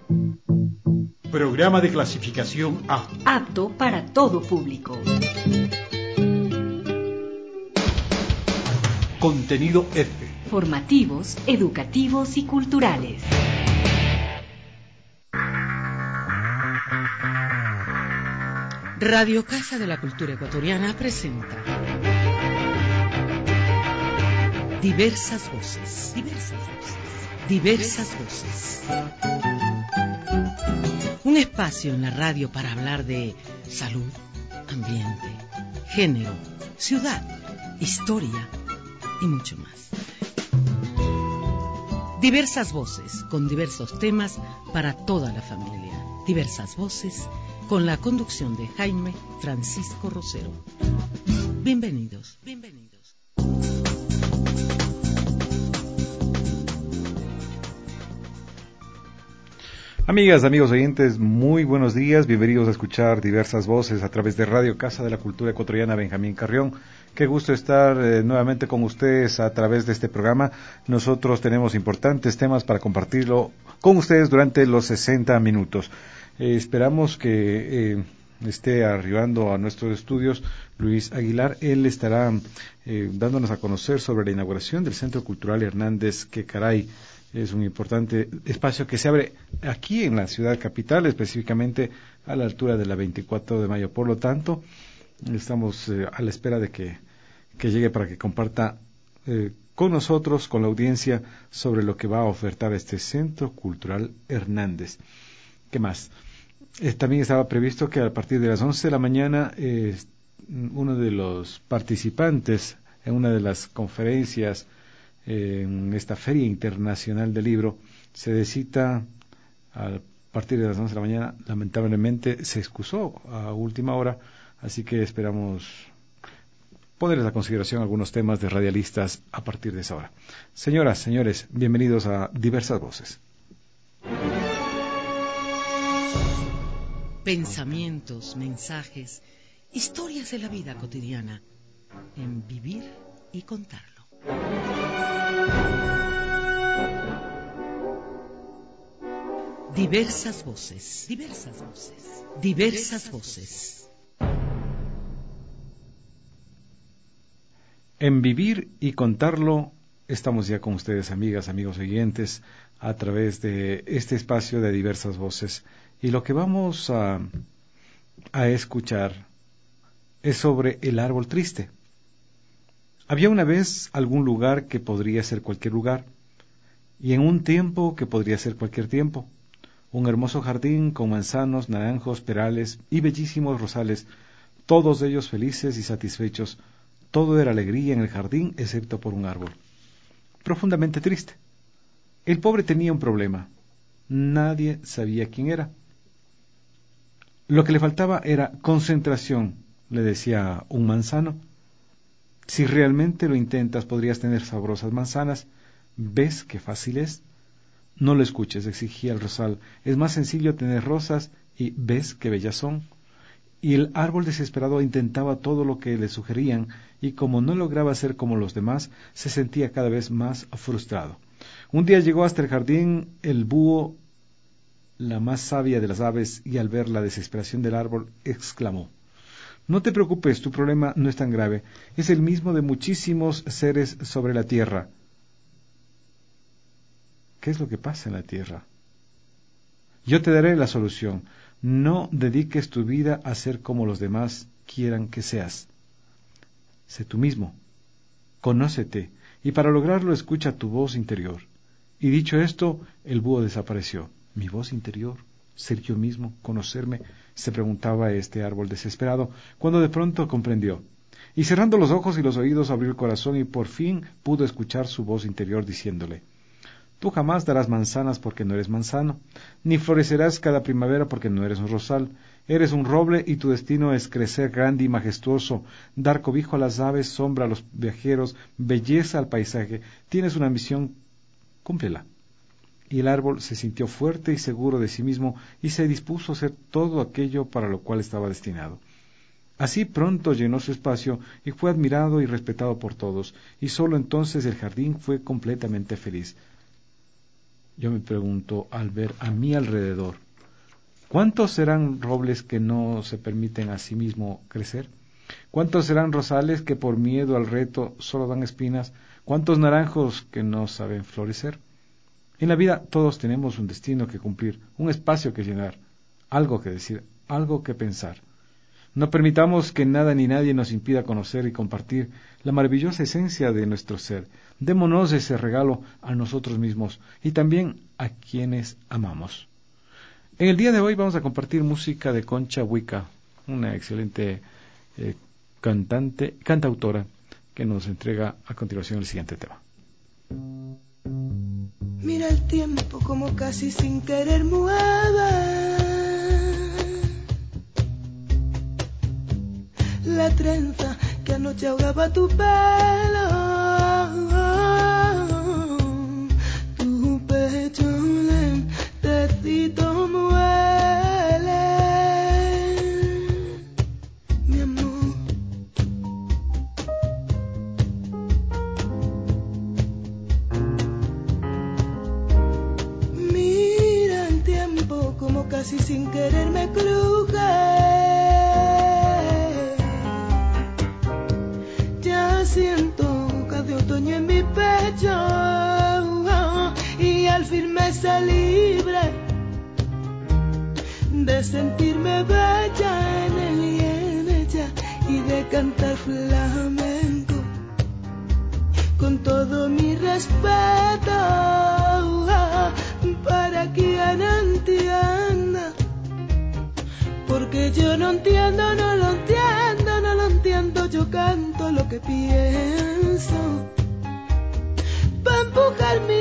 Programa de clasificación A. Apto para todo público. Contenido F. Formativos, educativos y culturales. Radio Casa de la Cultura Ecuatoriana presenta Diversas Voces. Diversas Voces. Un espacio en la radio para hablar de salud, ambiente, género, ciudad, historia y mucho más. Diversas voces con diversos temas para toda la familia. Diversas voces con la conducción de Jaime Francisco Rosero. Bienvenidos. Amigas, amigos oyentes, muy buenos días, bienvenidos a escuchar Diversas Voces a través de Radio Casa de la Cultura Ecuatoriana Benjamín Carrión. Qué gusto estar nuevamente con ustedes a través de este programa. Nosotros tenemos importantes temas para compartirlo con ustedes durante los 60 minutos. Esperamos que esté arribando a nuestros estudios Luis Aguilar. Él estará dándonos a conocer sobre la inauguración del Centro Cultural Hernández Quecaray. Es un importante espacio que se abre aquí en la ciudad capital, específicamente a la altura de la 24 de mayo. Por lo tanto, estamos a la espera de que llegue para que comparta con nosotros, con la audiencia, sobre lo que va a ofertar este Centro Cultural Hernández. ¿Qué más? También estaba previsto que a partir de las 11 de la mañana uno de los participantes en una de las conferencias en esta Feria Internacional del Libro se de cita a partir de las 11 de la mañana. Lamentablemente se excusó a última hora, así que esperamos ponerles a consideración algunos temas de radialistas a partir de esa hora. Señoras, señores, bienvenidos a Diversas Voces. Pensamientos, mensajes, historias de la vida cotidiana en Vivir y Contarlo. Diversas voces. En Vivir y Contarlo estamos ya con ustedes, amigas, amigos oyentes, a través de este espacio de Diversas Voces. Y lo que vamos a escuchar es sobre el árbol triste. Había una vez algún lugar que podría ser cualquier lugar, y en un tiempo que podría ser cualquier tiempo. Un hermoso jardín con manzanos, naranjos, perales y bellísimos rosales, todos ellos felices y satisfechos. Todo era alegría en el jardín, excepto por un árbol profundamente triste. El pobre tenía un problema. Nadie sabía quién era. Lo que le faltaba era concentración, le decía un manzano. Si realmente lo intentas, podrías tener sabrosas manzanas. ¿Ves qué fácil es? No lo escuches, exigía el rosal. Es más sencillo tener rosas y ¿ves qué bellas son? Y el árbol desesperado intentaba todo lo que le sugerían, y como no lograba ser como los demás, se sentía cada vez más frustrado. Un día llegó hasta el jardín el búho, la más sabia de las aves, y al ver la desesperación del árbol, exclamó: «No te preocupes, tu problema no es tan grave, es el mismo de muchísimos seres sobre la tierra». ¿Qué es lo que pasa en la tierra? Yo te daré la solución. No dediques tu vida a ser como los demás quieran que seas. Sé tú mismo, conócete, y para lograrlo escucha tu voz interior. Y dicho esto, el búho desapareció. ¿Mi voz interior? ¿Ser yo mismo? ¿Conocerme? Se preguntaba este árbol desesperado, cuando de pronto comprendió. Y cerrando los ojos y los oídos, abrió el corazón y por fin pudo escuchar su voz interior diciéndole: «Tú jamás darás manzanas porque no eres manzano, ni florecerás cada primavera porque no eres un rosal. Eres un roble y tu destino es crecer grande y majestuoso, dar cobijo a las aves, sombra a los viajeros, belleza al paisaje. Tienes una misión, cúmplela». Y el árbol se sintió fuerte y seguro de sí mismo y se dispuso a hacer todo aquello para lo cual estaba destinado. Así pronto llenó su espacio y fue admirado y respetado por todos, y sólo entonces el jardín fue completamente feliz. yo me pregunto al ver a mi alrededor, ¿cuántos serán robles que no se permiten a sí mismo crecer? ¿Cuántos serán rosales que por miedo al reto solo dan espinas? ¿Cuántos naranjos que no saben florecer? En la vida todos tenemos un destino que cumplir, un espacio que llenar, algo que decir, algo que pensar. No permitamos que nada ni nadie nos impida conocer y compartir la maravillosa esencia de nuestro ser. Démonos ese regalo a nosotros mismos y también a quienes amamos. En el día de hoy vamos a compartir música de Concha Huica, una excelente cantautora, que nos entrega a continuación el siguiente tema. Mira el tiempo como casi sin querer mueve la trenza que anoche ahogaba tu pelo, tu pecho lentecito muele, mi amor. Mira el tiempo como casi sin querer me cruje. Siento hojas de otoño en mi pecho y al fin me sé libre de sentirme bella en él y en ella y de cantar flamenco con todo mi respeto para quien entienda, porque yo no entiendo, no lo entiendo, no lo entiendo, yo canto lo que pienso, pa' empujar mi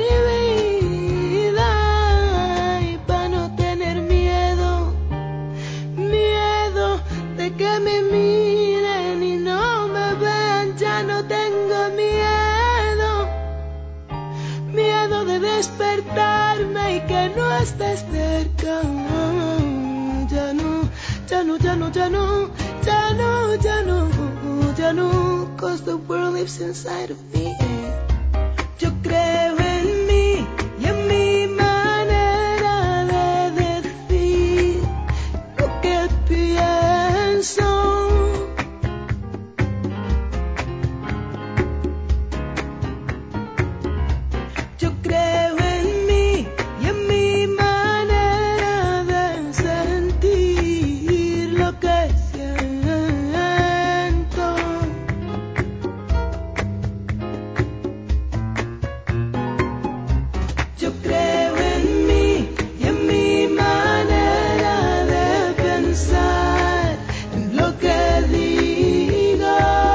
vida y pa' no tener miedo, miedo de que me miren y no me vean, ya no tengo miedo, miedo de despertarme y que no estés cerca, ya no, ya no, ya no, ya no, ya no, ya no, ya no, 'cause the world lives inside of me. Yo creo en mí y en mi manera de decir lo que pienso. Yo creo en mí y en mi manera de sentir lo que siento. Yo creo en mí y en mi manera de pensar en lo que digo.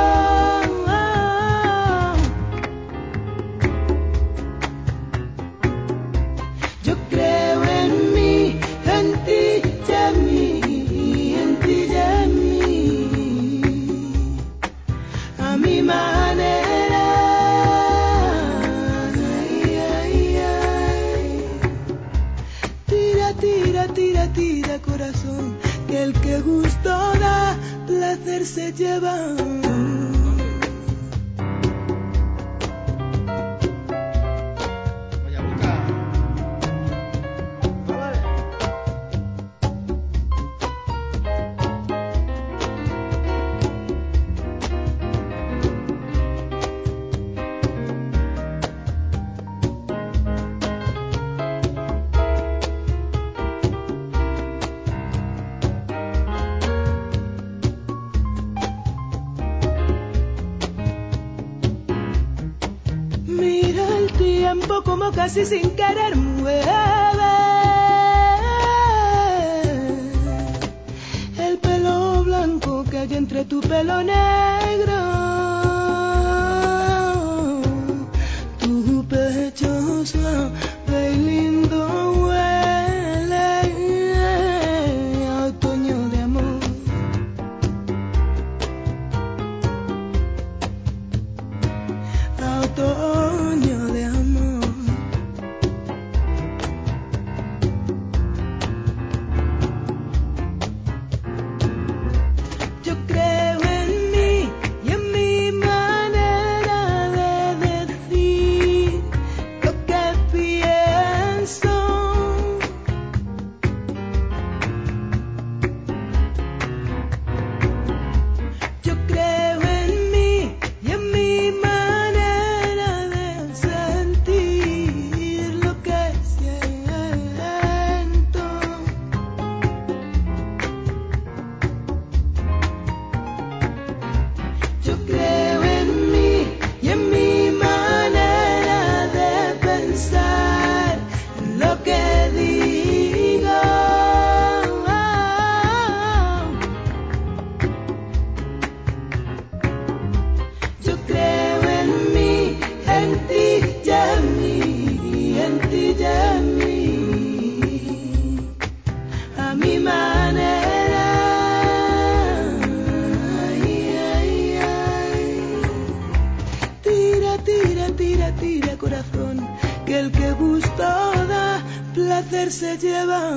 Yo creo en mí, en ti y en mí, en ti y en mí, a mi manera. Ay, ay, ay. Tira, tira, tira, tira, corazón, que el que gusto da, placer se lleva. Mira el tiempo como casi sin querer mueve el pelo blanco que hay entre tu pelo negro, tu pecho suave y lindo huele a otoño de amor. A otoño de amor. gusto da, placer se lleva.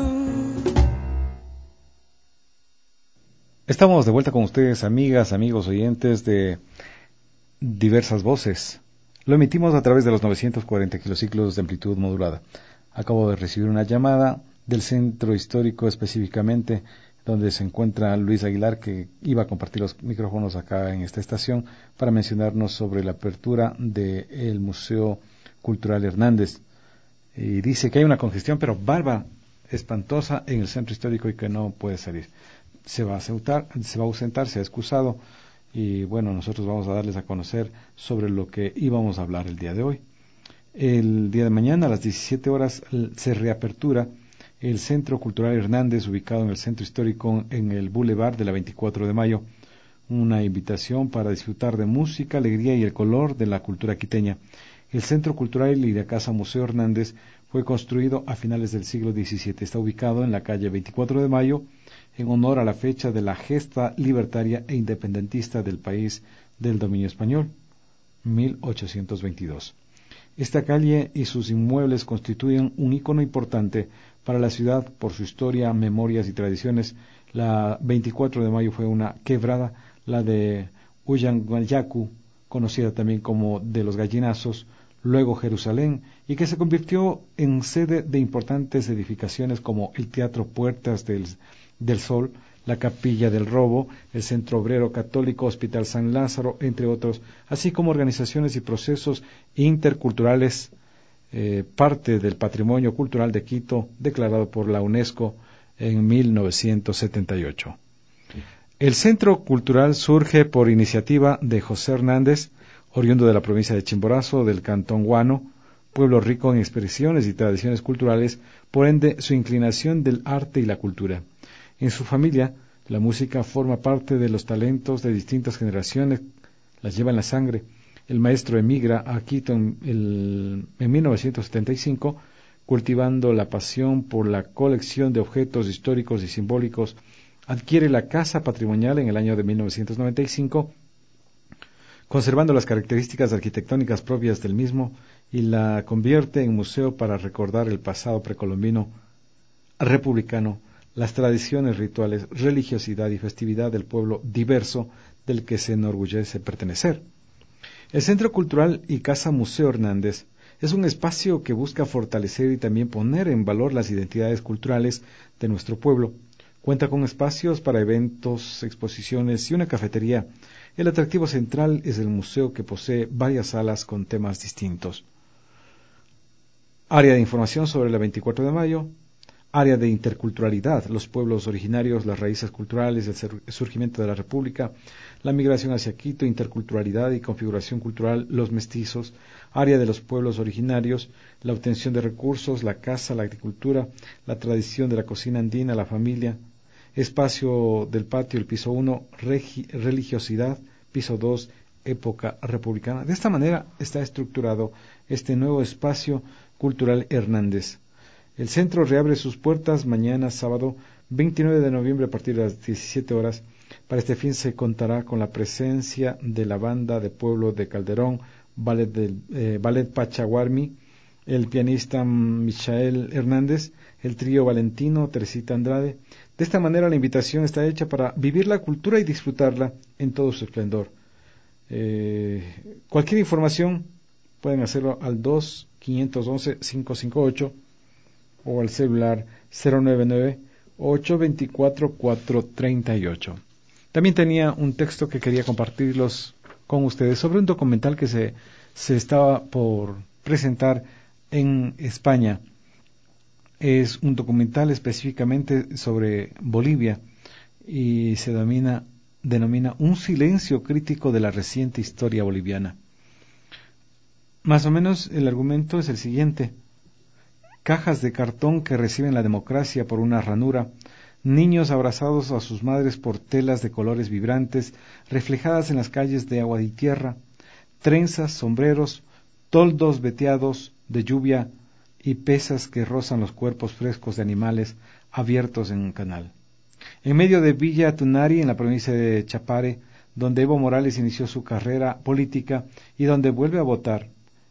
Estamos de vuelta con ustedes, amigas, amigos oyentes de Diversas Voces. Lo emitimos a través de los 940 kilociclos de amplitud modulada. Acabo de recibir una llamada del centro histórico específicamente, donde se encuentra Luis Aguilar, que iba a compartir los micrófonos acá en esta estación para mencionarnos sobre la apertura del Museo Cultural Hernández. Y dice que hay una congestión, pero bárbara, espantosa en el centro histórico y que no puede salir. Se va a ausentar, se ha excusado. Y bueno, nosotros vamos a darles a conocer sobre lo que íbamos a hablar el día de hoy. El día de mañana a las 17 horas se reapertura el Centro Cultural Hernández, ubicado en el centro histórico en el Boulevard de la 24 de Mayo. Una invitación para disfrutar de música, alegría y el color de la cultura quiteña. El Centro Cultural y la Casa Museo Hernández fue construido a finales del siglo XVII. Está ubicado en la calle 24 de Mayo, en honor a la fecha de la gesta libertaria e independentista del país del dominio español, 1822. Esta calle y sus inmuebles constituyen un ícono importante para la ciudad por su historia, memorias y tradiciones. La 24 de Mayo fue una quebrada, la de Huyanyacu, conocida también como de los Gallinazos, luego Jerusalén, y que se convirtió en sede de importantes edificaciones como el Teatro Puertas del Sol, la Capilla del Robo, el Centro Obrero Católico, Hospital San Lázaro, entre otros, así como organizaciones y procesos interculturales, parte del patrimonio cultural de Quito, declarado por la UNESCO en 1978. El Centro Cultural surge por iniciativa de José Hernández, oriundo de la provincia de Chimborazo, del cantón Guano, pueblo rico en expresiones y tradiciones culturales, por ende su inclinación del arte y la cultura. En su familia, la música forma parte de los talentos de distintas generaciones, las lleva en la sangre. El maestro emigra a Quito en 1975, cultivando la pasión por la colección de objetos históricos y simbólicos. Adquiere la Casa Patrimonial en el año de 1995, conservando las características arquitectónicas propias del mismo, y la convierte en museo para recordar el pasado precolombino republicano, las tradiciones rituales, religiosidad y festividad del pueblo diverso del que se enorgullece pertenecer. El Centro Cultural y Casa Museo Hernández es un espacio que busca fortalecer y también poner en valor las identidades culturales de nuestro pueblo. Cuenta con espacios para eventos, exposiciones y una cafetería. El atractivo central es el museo, que posee varias salas con temas distintos. Área de información sobre la 24 de mayo. Área de interculturalidad, los pueblos originarios, las raíces culturales, el surgimiento de la República, la migración hacia Quito, interculturalidad y configuración cultural, los mestizos. Área de los pueblos originarios, la obtención de recursos, la caza, la agricultura, la tradición de la cocina andina, la familia. Espacio del patio, el piso 1, religiosidad, piso 2, época republicana. De esta manera está estructurado este nuevo espacio cultural Hernández. El centro reabre sus puertas mañana, sábado 29 de noviembre, a partir de las 17 horas. Para este fin se contará con la presencia de la banda de pueblo de Calderón, Ballet Pachaguarmi, el pianista Michael Hernández, el trío Valentino, Teresita Andrade. De esta manera la invitación está hecha para vivir la cultura y disfrutarla en todo su esplendor. Cualquier información pueden hacerlo al 2-511-558 o al celular 099-824-438. También tenía un texto que quería compartirlos con ustedes sobre un documental que se estaba por presentar en España. Es un documental específicamente sobre Bolivia y se denomina Un silencio crítico de la reciente historia boliviana. Más o menos el argumento es el siguiente: cajas de cartón que reciben la democracia por una ranura, niños abrazados a sus madres por telas de colores vibrantes reflejadas en las calles de agua y tierra, trenzas, sombreros, toldos veteados de lluvia y pesas que rozan los cuerpos frescos de animales abiertos en un canal. En medio de Villa Tunari, en la provincia de Chapare, donde Evo Morales inició su carrera política y donde vuelve a votar,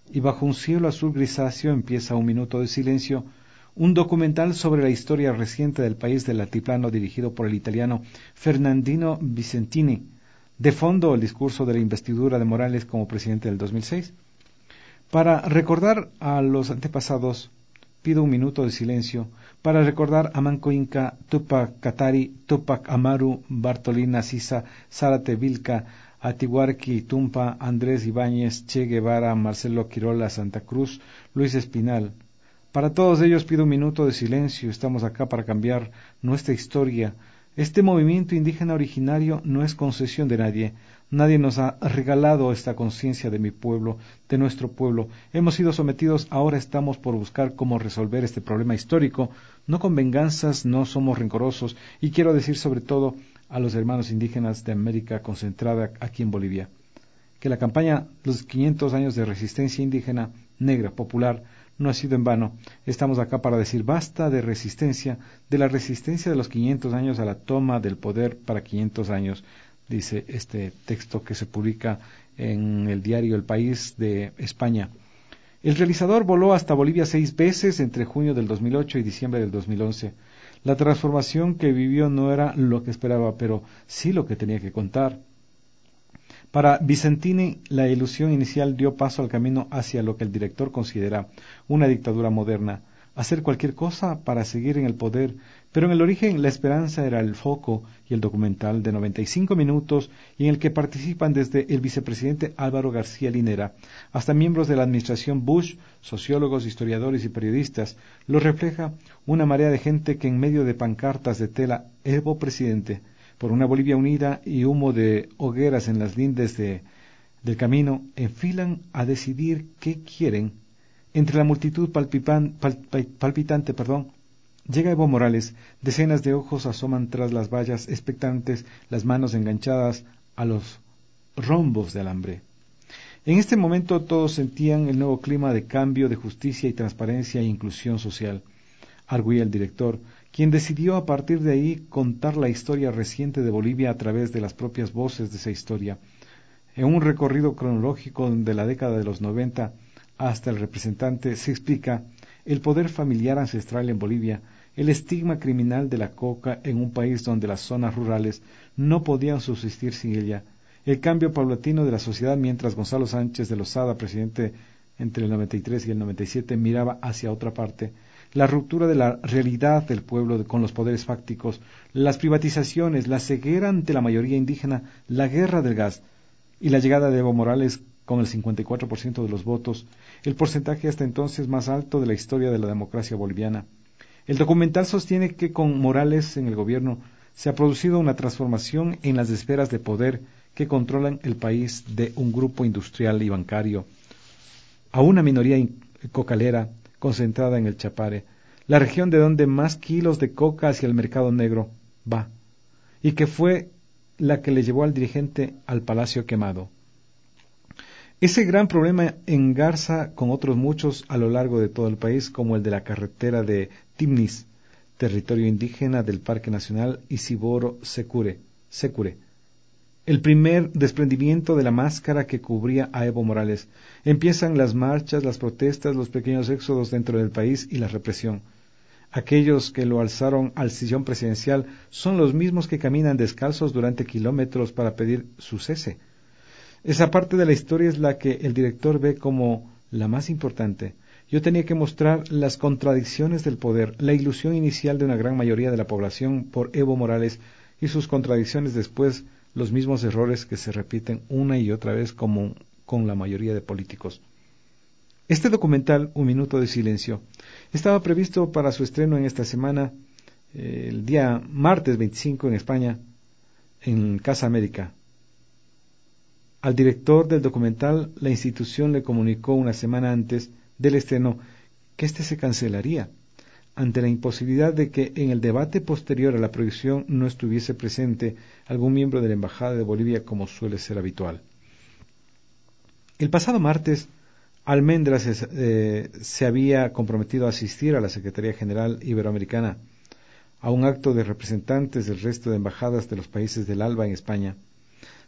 y bajo un cielo azul grisáceo empieza Un Minuto de Silencio, un documental sobre la historia reciente del país del altiplano dirigido por el italiano Fernandino Vicentini. De fondo, el discurso de la investidura de Morales como presidente del 2006. Para recordar a los antepasados, pido un minuto de silencio para recordar a Manco Inca, Tupac Katari, Tupac Amaru, Bartolina Sisa, Zárate Vilca, Atihuarqui Tumpa, Andrés Ibáñez, Che Guevara, Marcelo Quirola, Santa Cruz, Luis Espinal. Para todos ellos pido un minuto de silencio. Estamos acá para cambiar nuestra historia. Este movimiento indígena originario no es concesión de nadie. Nadie nos ha regalado esta conciencia de mi pueblo, de nuestro pueblo. Hemos sido sometidos, ahora estamos por buscar cómo resolver este problema histórico. No con venganzas, no somos rencorosos. Y quiero decir sobre todo a los hermanos indígenas de América concentrada aquí en Bolivia, que la campaña Los 500 años de resistencia indígena, negra, popular, no ha sido en vano. Estamos acá para decir basta de resistencia, de la resistencia de los 500 años a la toma del poder para 500 años, dice este texto que se publica en el diario El País de España. El realizador voló hasta Bolivia 6 veces entre junio del 2008 y diciembre del 2011. La transformación que vivió no era lo que esperaba, pero sí lo que tenía que contar. Para Vicentini, la ilusión inicial dio paso al camino hacia lo que el director considera una dictadura moderna, hacer cualquier cosa para seguir en el poder, pero en el origen la esperanza era el foco y el documental de 95 minutos y en el que participan desde el vicepresidente Álvaro García Linera hasta miembros de la administración Bush, sociólogos, historiadores y periodistas, lo refleja una marea de gente que en medio de pancartas de tela Evo presidente, por una Bolivia unida y humo de hogueras en las lindes del camino, enfilan a decidir qué quieren. Entre la multitud palpitante, llega Evo Morales. Decenas de ojos asoman tras las vallas, expectantes, las manos enganchadas a los rombos de alambre. En este momento todos sentían el nuevo clima de cambio, de justicia y transparencia e inclusión social. Arguía el director, quien decidió a partir de ahí contar la historia reciente de Bolivia a través de las propias voces de esa historia. En un recorrido cronológico de la década de los 90 hasta el representante se explica el poder familiar ancestral en Bolivia, el estigma criminal de la coca en un país donde las zonas rurales no podían subsistir sin ella, el cambio paulatino de la sociedad mientras Gonzalo Sánchez de Lozada, presidente entre el 93 y el 97, miraba hacia otra parte, la ruptura de la realidad del pueblo con los poderes fácticos, las privatizaciones, la ceguera ante la mayoría indígena, la guerra del gas y la llegada de Evo Morales con el 54% de los votos, el porcentaje hasta entonces más alto de la historia de la democracia boliviana. El documental sostiene que con Morales en el gobierno se ha producido una transformación en las esferas de poder que controlan el país de un grupo industrial y bancario a una minoría cocalera concentrada en el Chapare, la región de donde más kilos de coca hacia el mercado negro va, y que fue la que le llevó al dirigente al Palacio Quemado. Ese gran problema engarza con otros muchos a lo largo de todo el país, como el de la carretera de Timnis, territorio indígena del Parque Nacional Isiboro-Secure, el primer desprendimiento de la máscara que cubría a Evo Morales. Empiezan las marchas, las protestas, los pequeños éxodos dentro del país y la represión. Aquellos que lo alzaron al sillón presidencial son los mismos que caminan descalzos durante kilómetros para pedir su cese. Esa parte de la historia es la que el director ve como la más importante. Yo tenía que mostrar las contradicciones del poder, la ilusión inicial de una gran mayoría de la población por Evo Morales y sus contradicciones después, los mismos errores que se repiten una y otra vez como con la mayoría de políticos. Este documental, Un Minuto de Silencio, estaba previsto para su estreno en esta semana, el día martes 25 en España, en Casa América. Al director del documental, la institución le comunicó una semana antes del estreno que este se cancelaría, ante la imposibilidad de que en el debate posterior a la proyección no estuviese presente algún miembro de la Embajada de Bolivia como suele ser habitual. El pasado martes, Almendra se había comprometido a asistir a la Secretaría General Iberoamericana, a un acto de representantes del resto de embajadas de los países del ALBA en España.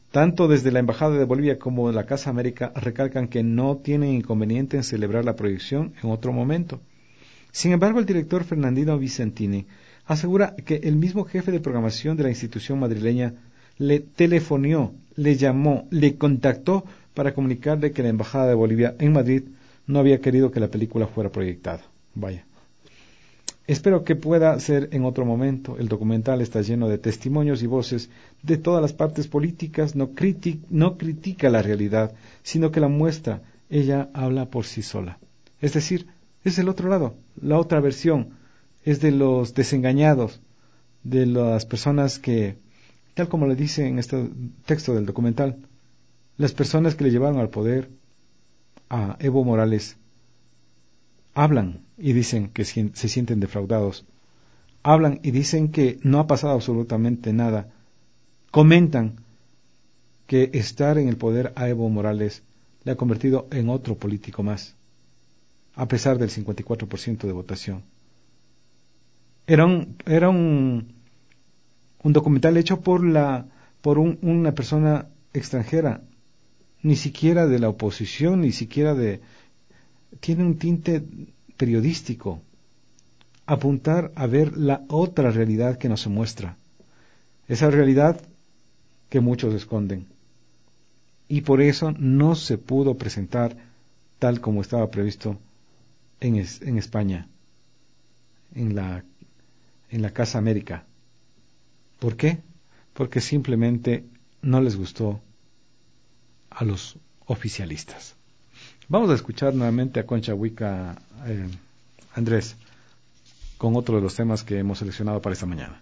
Tanto desde la Embajada de Bolivia como la Casa América recalcan que no tienen inconveniente en celebrar la proyección en otro momento. Sin embargo, el director Fernandino Vicentini asegura que el mismo jefe de programación de la institución madrileña le telefonió, le llamó, le contactó para comunicarle que la Embajada de Bolivia en Madrid no había querido que la película fuera proyectada. Vaya. Espero que pueda ser en otro momento. El documental está lleno de testimonios y voces de todas las partes políticas, no critica la realidad, sino que la muestra. Ella habla por sí sola. Es decir, es el otro lado, la otra versión, es de los desengañados, de las personas que, tal como le dice en este texto del documental, las personas que le llevaron al poder a Evo Morales, hablan y dicen que se sienten defraudados, hablan y dicen que no ha pasado absolutamente nada, comentan que estar en el poder a Evo Morales le ha convertido en otro político más, a pesar del 54% de votación. Era un documental hecho por una persona extranjera, ni siquiera de la oposición, ni siquiera tiene un tinte periodístico, apuntar a ver la otra realidad que nos se muestra, esa realidad que muchos esconden, y por eso no se pudo presentar tal como estaba previsto en España, en la Casa América. ¿Por qué? Porque simplemente no les gustó a los oficialistas. Vamos a escuchar nuevamente a Concha Huica, Andrés, con otro de los temas que hemos seleccionado para esta mañana.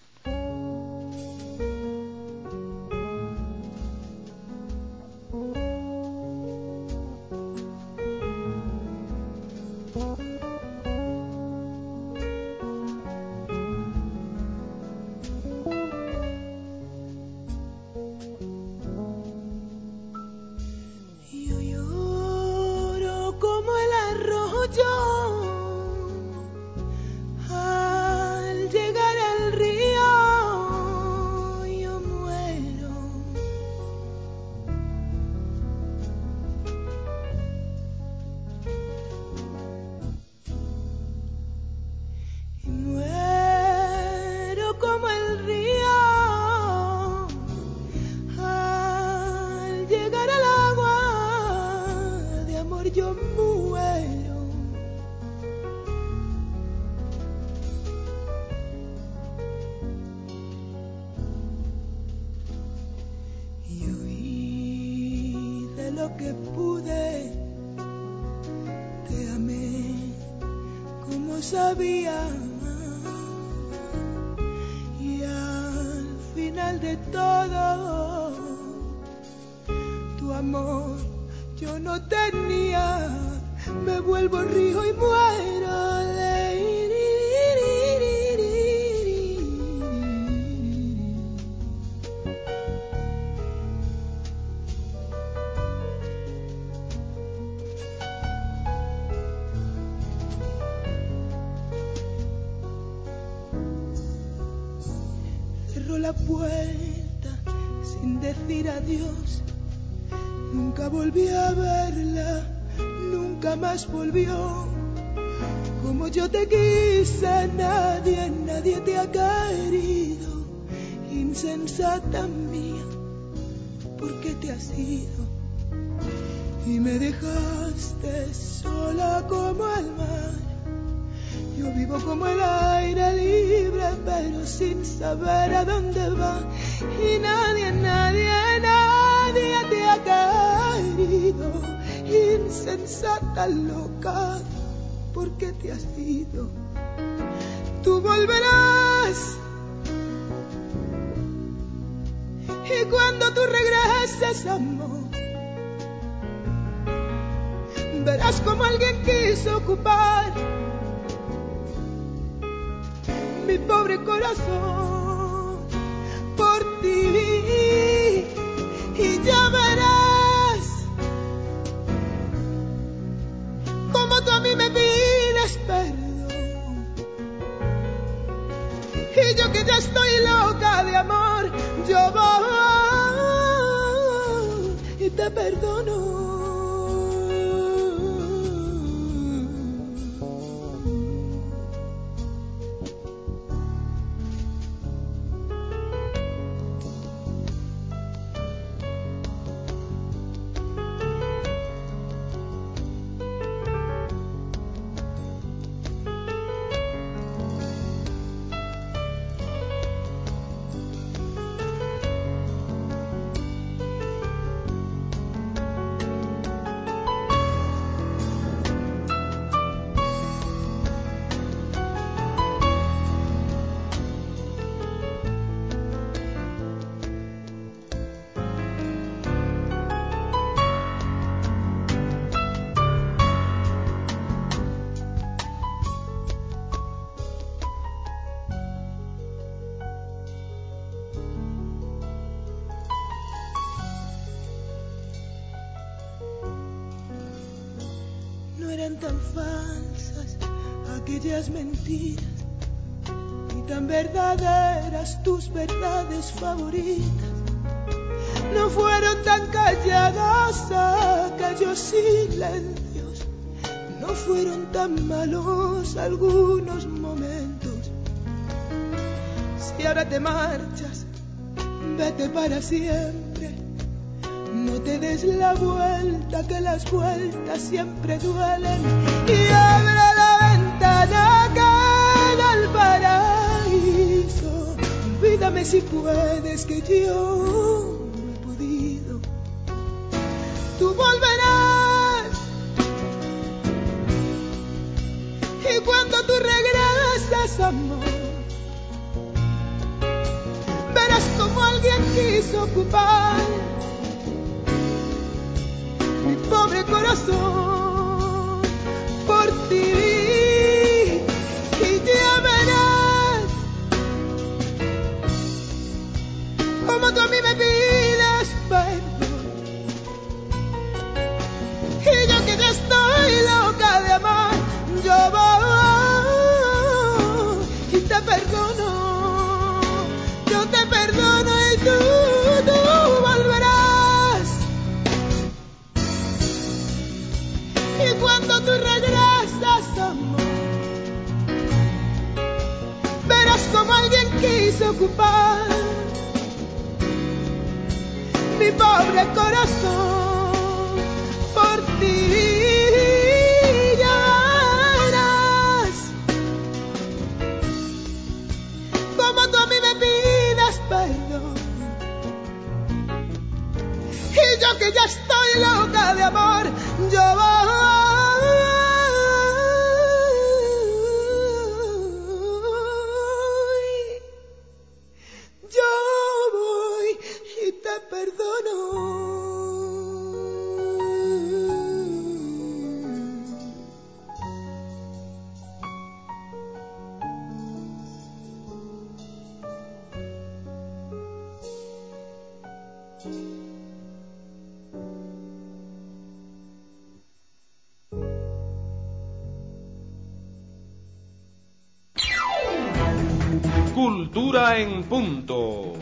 Que pude, te amé como sabía, y al final de todo tu amor yo no tenía. Me vuelvo río y muero la puerta sin decir adiós. Nunca volví a verla, nunca más volvió. Como yo te quise, nadie te ha querido. Insensata mía, ¿por qué te has ido? Y me dejaste sola como el mar. Yo vivo como el aire libre, pero sin saber a dónde va. Y nadie te ha querido. Insensata loca, ¿por qué te has ido? Tú volverás, y cuando tú regreses, amor, verás como alguien quiso ocupar mi pobre corazón por ti, y ya verás como tú a mí me pides perdón, y yo que ya estoy loca de amor, yo voy te perdono. Tan falsas aquellas mentiras y tan verdaderas tus verdades favoritas. No fueron tan callados aquellos silencios, no fueron tan malos algunos momentos. Si ahora te marchas, vete para siempre. No te des la vuelta, que las vueltas siempre duelen. Y abre la ventana que da al paraíso. Olvídame si puedes, que yo no he podido. Tú volverás, y cuando tú regresas, amor, verás como alguien quiso ocupar mi pobre corazón por ti, y ya verás como tú a mí me pides perdón, y yo que ya estoy loca de amar, yo voy y te perdono, yo te perdono y tú volverás. Y cuando tú regresas, amor, verás como alguien quiso ocupar mi pobre corazón por ti. Ya verás como tú a mí me pidas perdón, y yo que ya estoy loca de amor, yo voy y te perdono. Cultura en punto.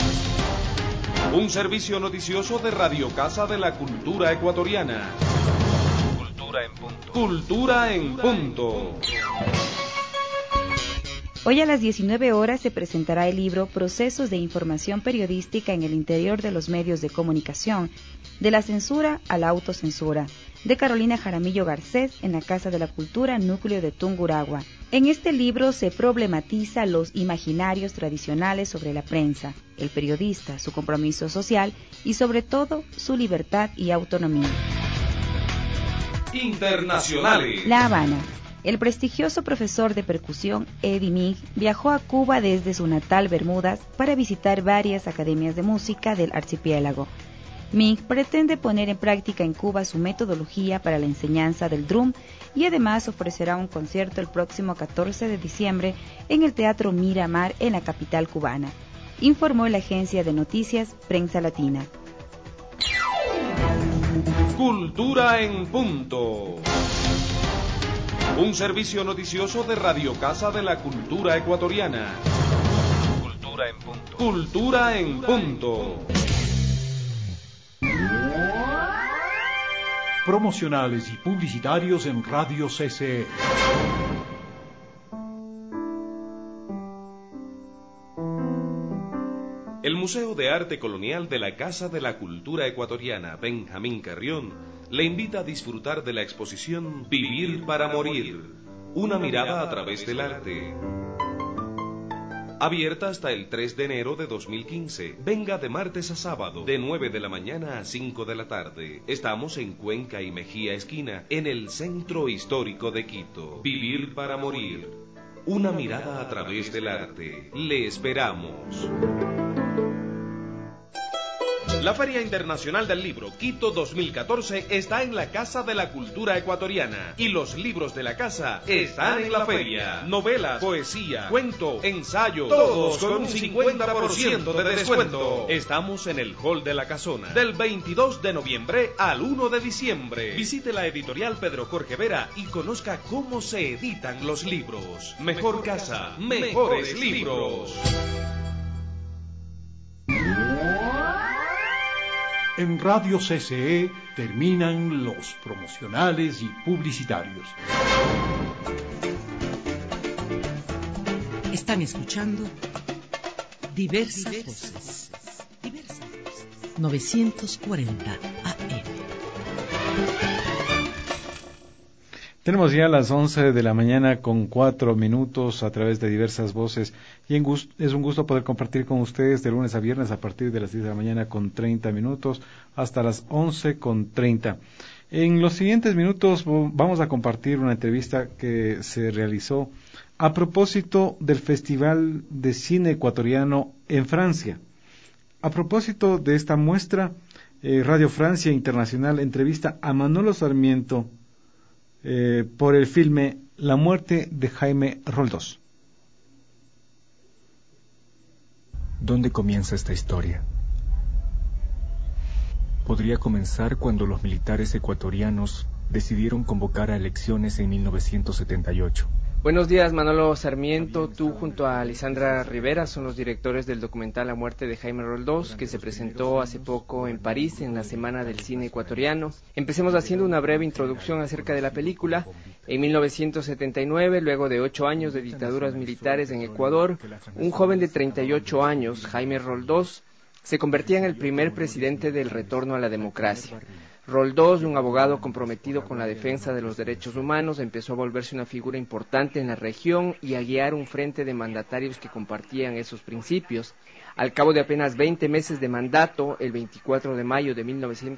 Un servicio noticioso de Radio Casa de la Cultura Ecuatoriana. Cultura en punto. Cultura en punto. Hoy a las 19 horas se presentará el libro Procesos de Información Periodística en el Interior de los Medios de Comunicación, de la censura a la autocensura, de Carolina Jaramillo Garcés, en la Casa de la Cultura, núcleo de Tungurahua. En este libro se problematiza los imaginarios tradicionales sobre la prensa, el periodista, su compromiso social y sobre todo su libertad y autonomía. Internacionales. La Habana. El prestigioso profesor de percusión Eddie Mead viajó a Cuba desde su natal Bermudas para visitar varias academias de música del archipiélago. Mead pretende poner en práctica en Cuba su metodología para la enseñanza del drum y además ofrecerá un concierto el próximo 14 de diciembre en el Teatro Miramar en la capital cubana, informó la agencia de noticias Prensa Latina. Cultura en punto. Un servicio noticioso de Radio Casa de la Cultura Ecuatoriana. Cultura en punto. Cultura en punto. promocionales y publicitarios en Radio CCE. El Museo de Arte Colonial de la Casa de la Cultura Ecuatoriana Benjamín Carrión le invita a disfrutar de la exposición Vivir para Morir, una mirada a través del arte. Abierta hasta el 3 de enero de 2015. Venga de martes a sábado, de 9 de la mañana a 5 de la tarde. Estamos en Cuenca y Mejía esquina, en el Centro Histórico de Quito. Vivir para Morir, una mirada a través del arte. Le esperamos. La Feria Internacional del Libro Quito 2014 está en la Casa de la Cultura Ecuatoriana y los libros de la casa están en la feria. Novelas, poesía, cuento, ensayo, todos con un 50% de descuento. Estamos en el Hall de la Casona del 22 de noviembre al 1 de diciembre. Visite la editorial Pedro Jorge Vera y conozca cómo se editan los libros. Mejor casa, mejores libros. En Radio CCE terminan los promocionales y publicitarios. Están escuchando Diversas Voces. 940 AM. Tenemos ya las 11 de la mañana con 4 minutos a través de Diversas Voces y es un gusto poder compartir con ustedes de lunes a viernes a partir de las 10 de la mañana con 30 minutos hasta las 11 con 30. En los siguientes minutos vamos a compartir una entrevista que se realizó a propósito del Festival de Cine Ecuatoriano en Francia. A propósito de esta muestra, Radio Francia Internacional entrevista a Manolo Sarmiento por el filme La muerte de Jaime Roldós. ¿Dónde comienza esta historia? Podría comenzar cuando los militares ecuatorianos decidieron convocar a elecciones en 1978. Buenos días, Manolo Sarmiento. Tú junto a Lisandra Rivera son los directores del documental La muerte de Jaime Roldós, que se presentó hace poco en París en la Semana del Cine Ecuatoriano. Empecemos haciendo una breve introducción acerca de la película. En 1979, luego de 8 años de dictaduras militares en Ecuador, un joven de 38 años, Jaime Roldós, se convertía en el primer presidente del retorno a la democracia. Roldós, un abogado comprometido con la defensa de los derechos humanos, empezó a volverse una figura importante en la región y a guiar un frente de mandatarios que compartían esos principios. Al cabo de apenas 20 meses de mandato, el 24 de mayo de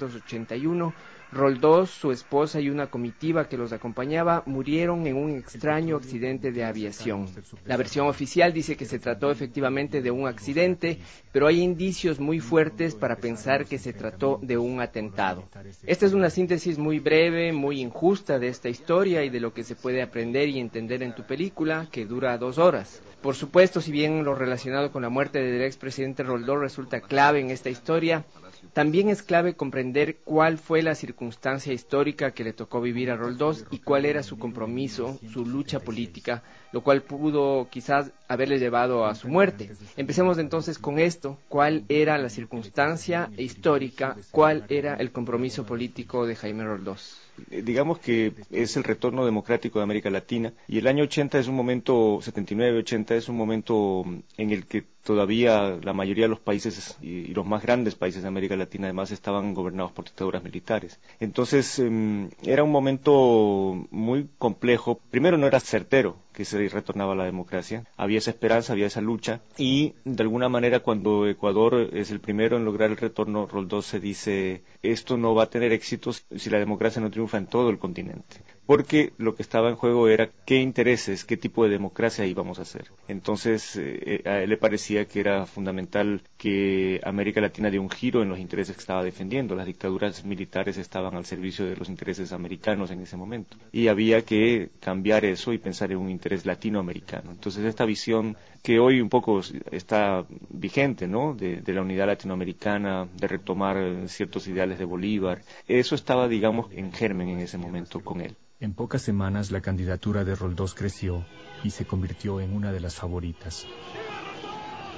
1981, Roldós, su esposa y una comitiva que los acompañaba murieron en un extraño accidente de aviación. La versión oficial dice que se trató efectivamente de un accidente, pero hay indicios muy fuertes para pensar que se trató de un atentado. Esta es una síntesis muy breve, muy injusta de esta historia y de lo que se puede aprender y entender en tu película, que dura 2 horas. Por supuesto, si bien lo relacionado con la muerte del expresidente Roldós resulta clave en esta historia, también es clave comprender cuál fue la circunstancia histórica que le tocó vivir a Roldós y cuál era su compromiso, su lucha política, lo cual pudo quizás haberle llevado a su muerte. Empecemos entonces con esto: ¿cuál era la circunstancia histórica, cuál era el compromiso político de Jaime Roldós? Digamos que es el retorno democrático de América Latina y el año 80 es un momento, 79-80 es un momento en el que todavía la mayoría de los países y los más grandes países de América Latina además estaban gobernados por dictaduras militares. Entonces era un momento muy complejo. Primero, no era certero que se retornaba a la democracia. Había esa esperanza, había esa lucha y de alguna manera cuando Ecuador es el primero en lograr el retorno, Roldós se dice: esto no va a tener éxito si la democracia no triunfa en todo el continente. Porque lo que estaba en juego era qué intereses, qué tipo de democracia íbamos a hacer. Entonces a él le parecía que era fundamental que América Latina diera un giro en los intereses que estaba defendiendo. Las dictaduras militares estaban al servicio de los intereses americanos en ese momento y había que cambiar eso y pensar en un interés latinoamericano. Entonces esta visión que hoy un poco está vigente, ¿no? De la unidad latinoamericana, de retomar ciertos ideales de Bolívar, eso estaba, digamos, en germen en ese momento con él. En pocas semanas la candidatura de Roldós creció y se convirtió en una de las favoritas.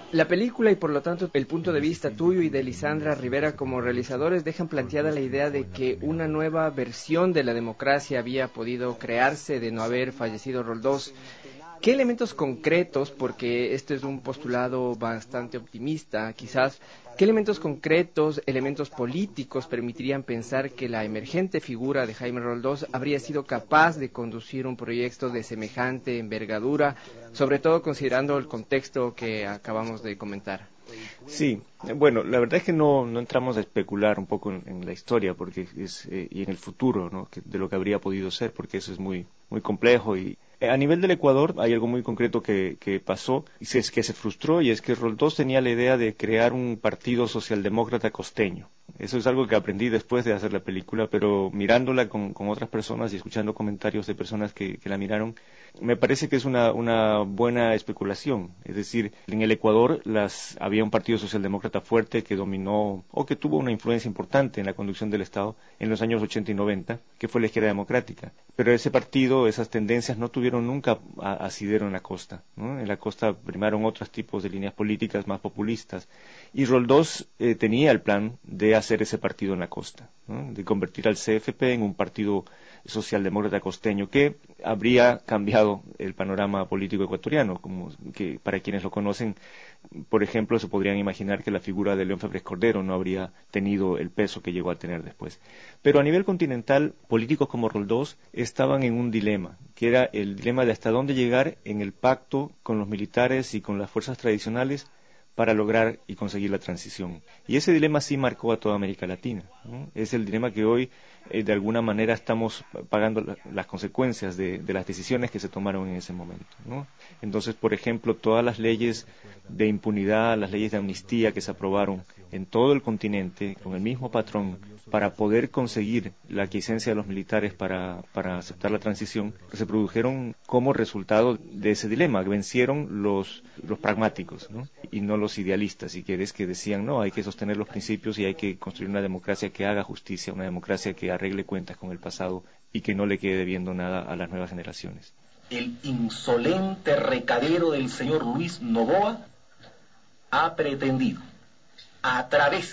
La película y por lo tanto el punto de vista tuyo y de Lisandra Rivera como realizadores dejan planteada la idea de que una nueva versión de la democracia había podido crearse de no haber fallecido Roldós. ¿Qué elementos concretos, porque este es un postulado bastante optimista quizás, qué elementos concretos, elementos políticos permitirían pensar que la emergente figura de Jaime Roldós habría sido capaz de conducir un proyecto de semejante envergadura, sobre todo considerando el contexto que acabamos de comentar? Sí, bueno, la verdad es que no entramos a especular un poco en la historia porque y en el futuro, ¿no? De lo que habría podido ser, porque eso es muy complejo. Y a nivel del Ecuador hay algo muy concreto que pasó, y es que se frustró, y es que Roldós tenía la idea de crear un partido socialdemócrata costeño. Eso es algo que aprendí después de hacer la película, pero mirándola con otras personas y escuchando comentarios de personas que la miraron, me parece que es una buena especulación. Es decir, en el Ecuador había un partido socialdemócrata fuerte que dominó o que tuvo una influencia importante en la conducción del Estado en los años 80 y 90, que fue la Izquierda Democrática. Pero ese partido, esas tendencias no tuvieron nunca asidero en la costa, ¿no? En la costa primaron otros tipos de líneas políticas más populistas. Y Roldós tenía el plan de hacer ese partido en la costa, ¿no? De convertir al CFP en un partido socialdemócrata costeño que habría cambiado el panorama político ecuatoriano, como que para quienes lo conocen, por ejemplo, se podrían imaginar que la figura de León Febres Cordero no habría tenido el peso que llegó a tener después. Pero a nivel continental, políticos como Roldós estaban en un dilema, que era el dilema de hasta dónde llegar en el pacto con los militares y con las fuerzas tradicionales para lograr y conseguir la transición. Y ese dilema sí marcó a toda América Latina, ¿no? Es el dilema que hoy, de alguna manera, estamos pagando las consecuencias de las decisiones que se tomaron en ese momento, ¿no? Entonces, por ejemplo, todas las leyes de impunidad, las leyes de amnistía que se aprobaron en todo el continente, con el mismo patrón, para poder conseguir la aquiescencia de los militares para aceptar la transición, se produjeron como resultado de ese dilema. Vencieron los pragmáticos, ¿no? Y no los idealistas, si quieres, que decían, no, hay que sostener los principios y hay que construir una democracia que haga justicia, una democracia que arregle cuentas con el pasado y que no le quede debiendo nada a las nuevas generaciones. El insolente recadero del señor Luis Noboa ha pretendido, a través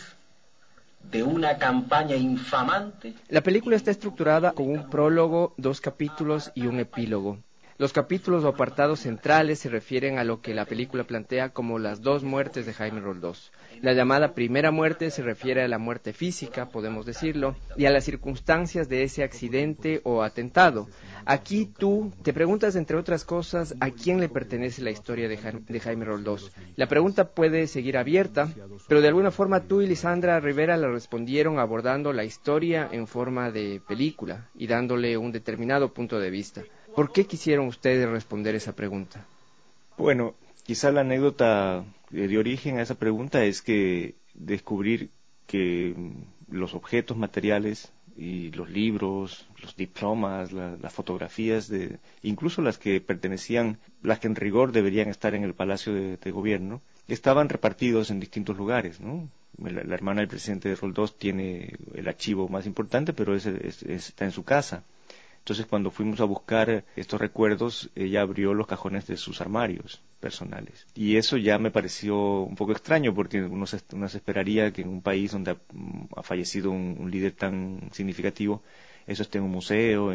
de una campaña infamante. La película está estructurada con un prólogo, 2 capítulos y un epílogo. Los capítulos o apartados centrales se refieren a lo que la película plantea como las 2 muertes de Jaime Roldós. La llamada primera muerte se refiere a la muerte física, podemos decirlo, y a las circunstancias de ese accidente o atentado. Aquí tú te preguntas, entre otras cosas, a quién le pertenece la historia de Jaime Roldós. La pregunta puede seguir abierta, pero de alguna forma tú y Lisandra Rivera la respondieron abordando la historia en forma de película y dándole un determinado punto de vista. ¿Por qué quisieron ustedes responder esa pregunta? Bueno, quizá la anécdota de origen a esa pregunta es que descubrir que los objetos materiales y los libros, los diplomas, las fotografías, incluso las que pertenecían, las que en rigor deberían estar en el Palacio de Gobierno, estaban repartidos en distintos lugares, ¿no? La hermana del presidente de Roldós tiene el archivo más importante, pero está en su casa. Entonces, cuando fuimos a buscar estos recuerdos, ella abrió los cajones de sus armarios personales. Y eso ya me pareció un poco extraño, porque uno se esperaría que en un país donde ha fallecido un líder tan significativo, eso esté en un museo,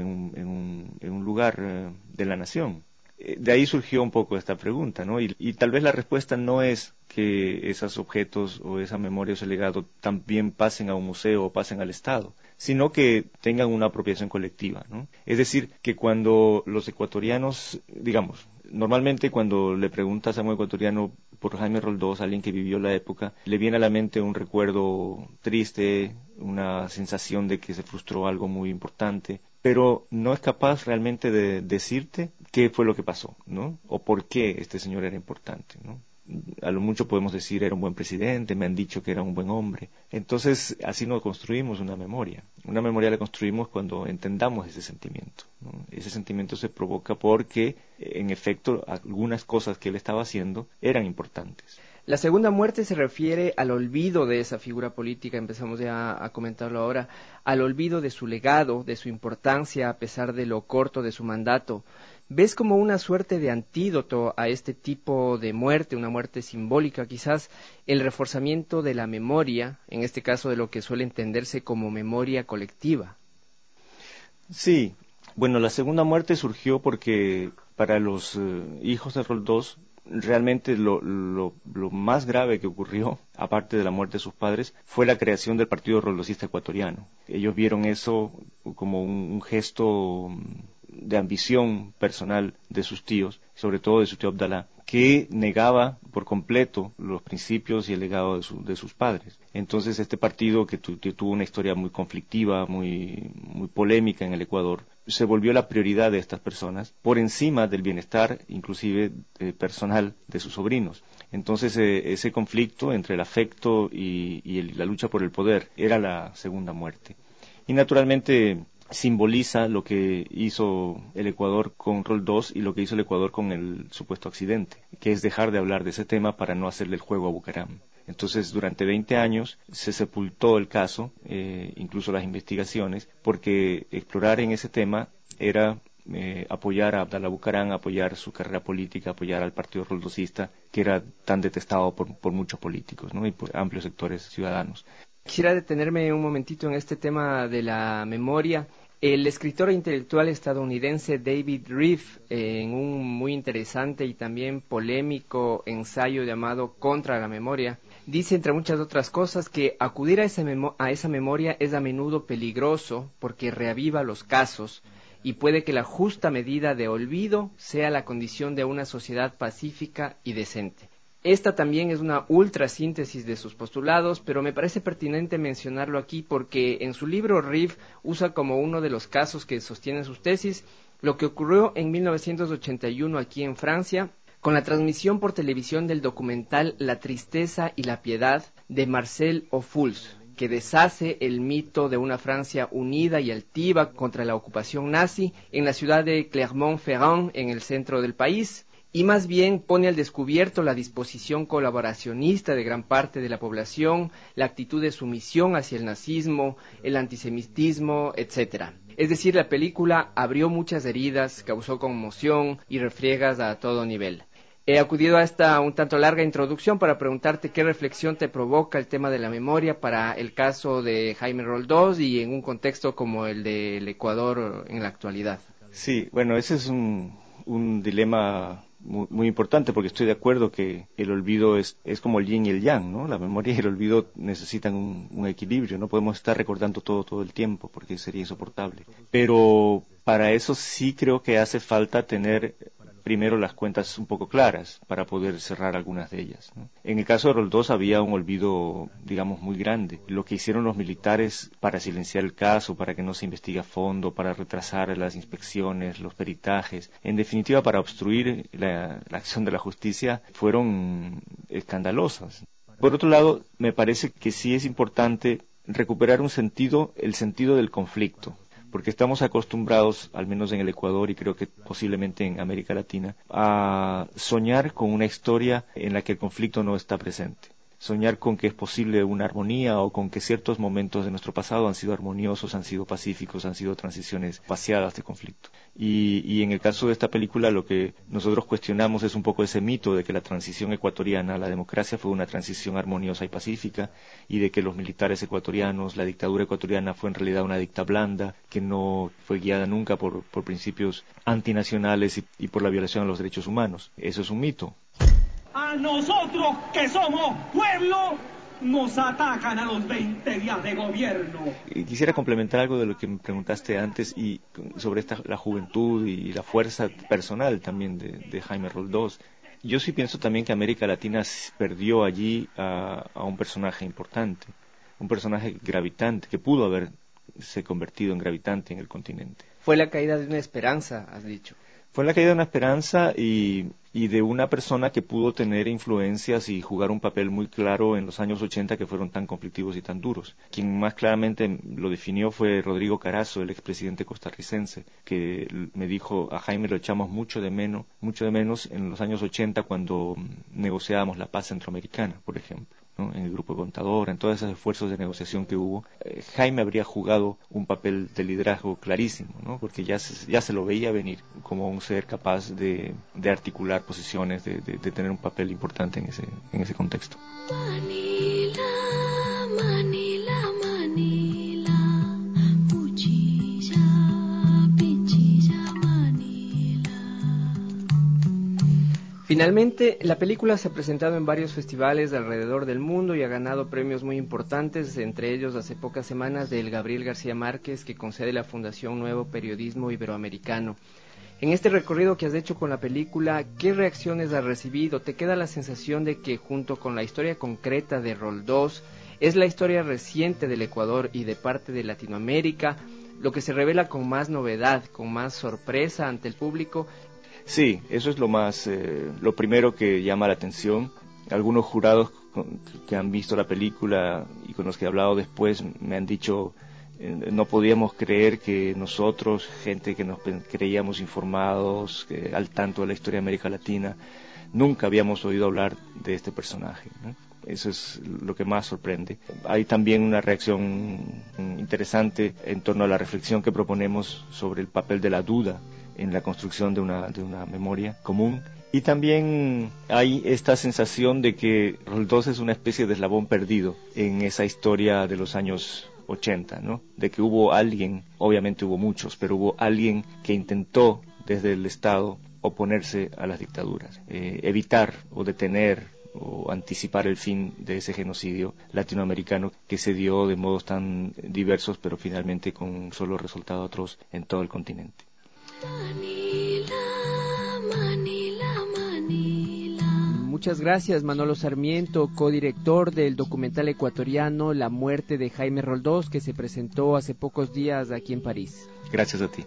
en un lugar de la nación. De ahí surgió un poco esta pregunta, ¿no? Y tal vez la respuesta no es que esos objetos o esa memoria o ese legado también pasen a un museo o pasen al Estado, sino que tengan una apropiación colectiva, ¿no? Es decir, que cuando los ecuatorianos, digamos, normalmente cuando le preguntas a un ecuatoriano por Jaime Roldós, alguien que vivió la época, le viene a la mente un recuerdo triste, una sensación de que se frustró algo muy importante, pero no es capaz realmente de decirte qué fue lo que pasó, ¿no? O por qué este señor era importante, ¿no? A lo mucho podemos decir era un buen presidente, me han dicho que era un buen hombre. Entonces así no construimos una memoria. Una memoria la construimos cuando entendamos ese sentimiento, ¿no? Ese sentimiento se provoca porque en efecto algunas cosas que él estaba haciendo eran importantes. La segunda muerte se refiere al olvido de esa figura política, empezamos ya a comentarlo ahora, al olvido de su legado, de su importancia a pesar de lo corto de su mandato. ¿Ves como una suerte de antídoto a este tipo de muerte, una muerte simbólica quizás, el reforzamiento de la memoria, en este caso de lo que suele entenderse como memoria colectiva? Sí, bueno, la segunda muerte surgió porque para los hijos de Roldós, realmente lo más grave que ocurrió, aparte de la muerte de sus padres, fue la creación del Partido Roldosista Ecuatoriano. Ellos vieron eso como un gesto de ambición personal de sus tíos, sobre todo de su tío Abdalá, que negaba por completo los principios y el legado de sus padres. Entonces este partido, que tuvo una historia muy conflictiva, muy polémica en el Ecuador, se volvió la prioridad de estas personas por encima del bienestar, inclusive personal, de sus sobrinos. Entonces ese conflicto entre el afecto y la lucha por el poder era la segunda muerte. Y naturalmente simboliza lo que hizo el Ecuador con Roldós y lo que hizo el Ecuador con el supuesto accidente, que es dejar de hablar de ese tema para no hacerle el juego a Bucaram. Entonces, durante 20 años se sepultó el caso, incluso las investigaciones, porque explorar en ese tema era apoyar a Abdalá Bucaram, apoyar su carrera política, apoyar al Partido Roldosista, que era tan detestado por muchos políticos, ¿no? Y por amplios sectores ciudadanos. Quisiera detenerme un momentito en este tema de la memoria. El escritor e intelectual estadounidense David Reeve, en un muy interesante y también polémico ensayo llamado Contra la Memoria, dice, entre muchas otras cosas, que acudir a esa memoria es a menudo peligroso porque reaviva los casos y puede que la justa medida de olvido sea la condición de una sociedad pacífica y decente. Esta también es una ultrasíntesis de sus postulados, pero me parece pertinente mencionarlo aquí porque en su libro Reeve usa como uno de los casos que sostienen sus tesis lo que ocurrió en 1981 aquí en Francia con la transmisión por televisión del documental La tristeza y la piedad de Marcel Ophuls, que deshace el mito de una Francia unida y altiva contra la ocupación nazi en la ciudad de Clermont-Ferrand, en el centro del país, y más bien pone al descubierto la disposición colaboracionista de gran parte de la población, la actitud de sumisión hacia el nazismo, el antisemitismo, etc. Es decir, la película abrió muchas heridas, causó conmoción y refriegas a todo nivel. He acudido a esta un tanto larga introducción para preguntarte qué reflexión te provoca el tema de la memoria para el caso de Jaime Roldós y en un contexto como el del Ecuador en la actualidad. Sí, bueno, ese es un dilema muy importante, porque estoy de acuerdo que el olvido es como el yin y el yang, ¿no? La memoria y el olvido necesitan un equilibrio, no podemos estar recordando todo el tiempo porque sería insoportable. Pero para eso sí creo que hace falta tener primero las cuentas un poco claras para poder cerrar algunas de ellas, ¿no? En el caso de Roldós había un olvido, digamos, muy grande. Lo que hicieron los militares para silenciar el caso, para que no se investigue a fondo, para retrasar las inspecciones, los peritajes, en definitiva para obstruir la acción de la justicia, fueron escandalosas. Por otro lado, me parece que sí es importante recuperar el sentido del conflicto, porque estamos acostumbrados, al menos en el Ecuador y creo que posiblemente en América Latina, a soñar con una historia en la que el conflicto no está presente. Soñar con que es posible una armonía o con que ciertos momentos de nuestro pasado han sido armoniosos, han sido pacíficos, han sido transiciones vaciadas de conflicto. Y en el caso de esta película lo que nosotros cuestionamos es un poco ese mito de que la transición ecuatoriana a la democracia fue una transición armoniosa y pacífica y de que los militares ecuatorianos, la dictadura ecuatoriana fue en realidad una dicta blanda que no fue guiada nunca por principios antinacionales y por la violación a los derechos humanos. Eso es un mito. A nosotros que somos pueblo, nos atacan a los 20 días de gobierno. Quisiera complementar algo de lo que me preguntaste antes y sobre la juventud y la fuerza personal también de Jaime Roldós. Yo sí pienso también que América Latina perdió allí a un personaje importante, un personaje gravitante que pudo haberse convertido en gravitante en el continente. Fue la caída de una esperanza, has dicho. Fue la caída de una esperanza y de una persona que pudo tener influencias y jugar un papel muy claro en los años 80 que fueron tan conflictivos y tan duros. Quien más claramente lo definió fue Rodrigo Carazo, el expresidente costarricense, que me dijo: a Jaime lo echamos mucho de menos en los años 80 cuando negociábamos la paz centroamericana, por ejemplo, ¿no? En el grupo de Contadora, en todos esos esfuerzos de negociación que hubo, Jaime habría jugado un papel de liderazgo clarísimo, ¿no? Porque ya se lo veía venir como un ser capaz de articular posiciones, de tener un papel importante en ese contexto. Finalmente, la película se ha presentado en varios festivales de alrededor del mundo y ha ganado premios muy importantes, entre ellos hace pocas semanas del Gabriel García Márquez, que concede la Fundación Nuevo Periodismo Iberoamericano. En este recorrido que has hecho con la película, ¿qué reacciones has recibido? ¿Te queda la sensación de que junto con la historia concreta de Roldós, es la historia reciente del Ecuador y de parte de Latinoamérica, lo que se revela con más novedad, con más sorpresa ante el público? Sí, eso es lo primero que llama la atención. Algunos jurados que han visto la película y con los que he hablado después me han dicho, no podíamos creer que nosotros, gente que nos creíamos informados, al tanto de la historia de América Latina, nunca habíamos oído hablar de este personaje, ¿no? Eso es lo que más sorprende. Hay también una reacción interesante en torno a la reflexión que proponemos sobre el papel de la duda en la construcción de una memoria común. Y también hay esta sensación de que Roldós es una especie de eslabón perdido en esa historia de los años 80, ¿no? De que hubo alguien, obviamente hubo muchos, pero hubo alguien que intentó desde el Estado oponerse a las dictaduras, evitar o detener o anticipar el fin de ese genocidio latinoamericano que se dio de modos tan diversos, pero finalmente con un solo resultado atroz en todo el continente. Muchas gracias, Manolo Sarmiento, codirector del documental ecuatoriano La muerte de Jaime Roldós, que se presentó hace pocos días aquí en París. Gracias a ti.